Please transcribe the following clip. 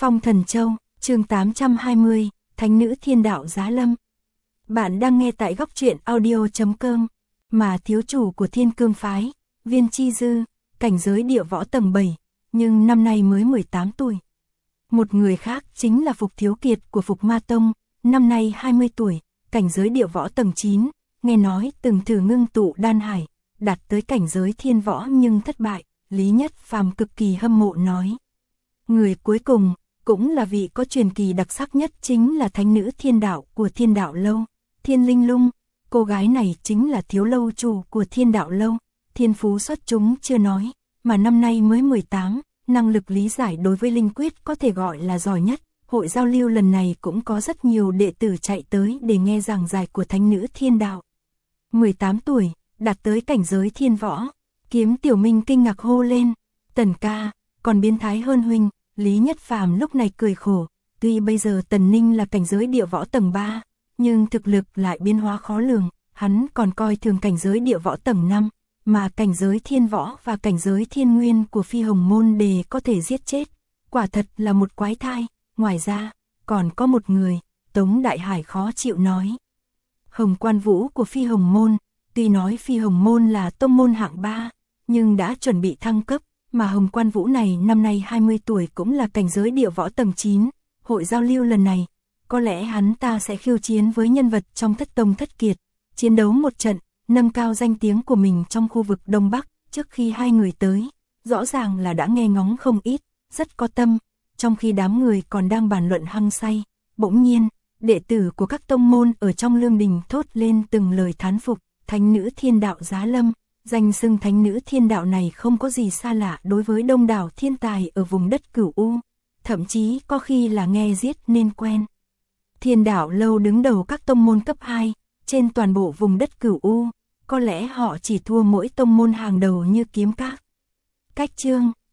Phong Thần Châu, chương 820, Thánh nữ thiên đạo giá lâm. Bạn đang nghe tại góc truyện audio.com, mà thiếu chủ của Thiên Cương Phái, Viên Chi Dư, cảnh giới địa võ tầng 7, nhưng năm nay mới 18 tuổi. Một người khác chính là Phục Thiếu Kiệt của Phục Ma Tông, năm nay 20 tuổi, cảnh giới địa võ tầng 9, nghe nói từng thử ngưng tụ đan hải, đạt tới cảnh giới thiên võ nhưng thất bại, Lý Nhất Phàm cực kỳ hâm mộ nói. Người cuối cùng, cũng là vị có truyền kỳ đặc sắc nhất chính là thánh nữ thiên đạo của Thiên Đạo Lâu, Thiên Linh Lung. Cô gái này chính là thiếu lâu chủ của Thiên Đạo Lâu, thiên phú xuất chúng chưa nói, mà năm nay mới 18, năng lực lý giải đối với linh quyết có thể gọi là giỏi nhất. Hội giao lưu lần này cũng có rất nhiều đệ tử chạy tới để nghe giảng giải của thánh nữ thiên đạo. 18 tuổi, đạt tới cảnh giới thiên võ, Kiếm Tiểu Minh kinh ngạc hô lên, Tần ca, còn biến thái hơn huynh. Lý Nhất Phàm lúc này cười khổ, tuy bây giờ Tần Ninh là cảnh giới địa võ tầng 3, nhưng thực lực lại biến hóa khó lường, hắn còn coi thường cảnh giới địa võ tầng 5, mà cảnh giới thiên võ và cảnh giới thiên nguyên của Phi Hồng Môn Đề có thể giết chết, quả thật là một quái thai. Ngoài ra, còn có một người, Tống Đại Hải khó chịu nói. Hồng Quan Vũ của Phi Hồng Môn, tuy nói Phi Hồng Môn là tông môn hạng 3, nhưng đã chuẩn bị thăng cấp, mà Hồng Quan Vũ này năm nay 20 tuổi cũng là cảnh giới địa võ tầng 9, hội giao lưu lần này, có lẽ hắn ta sẽ khiêu chiến với nhân vật trong Thất Tông Thất Kiệt, chiến đấu một trận, nâng cao danh tiếng của mình trong khu vực Đông Bắc. Trước khi hai người tới, rõ ràng là đã nghe ngóng không ít, rất có tâm. Trong khi đám người còn đang bàn luận hăng say, bỗng nhiên, đệ tử của các tông môn ở trong lương đình thốt lên từng lời thán phục, thánh nữ thiên đạo giá lâm. Danh xưng thánh nữ thiên đạo này không có gì xa lạ đối với đông đảo thiên tài ở vùng đất Cửu U, thậm chí có khi là nghe giết nên quen. Thiên Đạo Lâu đứng đầu các tông môn cấp 2, trên toàn bộ vùng đất Cửu U, có lẽ họ chỉ thua mỗi tông môn hàng đầu như Kiếm Các. Cách chương,